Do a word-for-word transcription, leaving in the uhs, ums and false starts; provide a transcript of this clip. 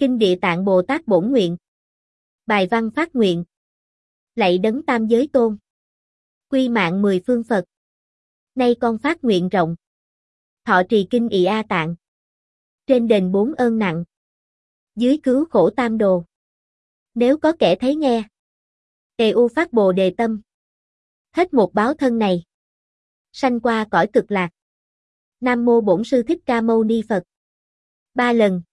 Kinh Địa Tạng Bồ Tát bổn nguyện. Bài văn phát nguyện. Lạy đấng tam giới tôn. Quy mạng mười phương Phật. Nay con phát nguyện rộng. Thọ trì kinh ị A Tạng. Trên đền bốn ơn nặng. Dưới cứu khổ tam đồ. Nếu có kẻ thấy nghe. Ê u phát bồ đề tâm. Hết một báo thân này. Sanh qua cõi cực lạc. Nam mô Bổn Sư Thích Ca Mâu Ni Phật. Ba lần.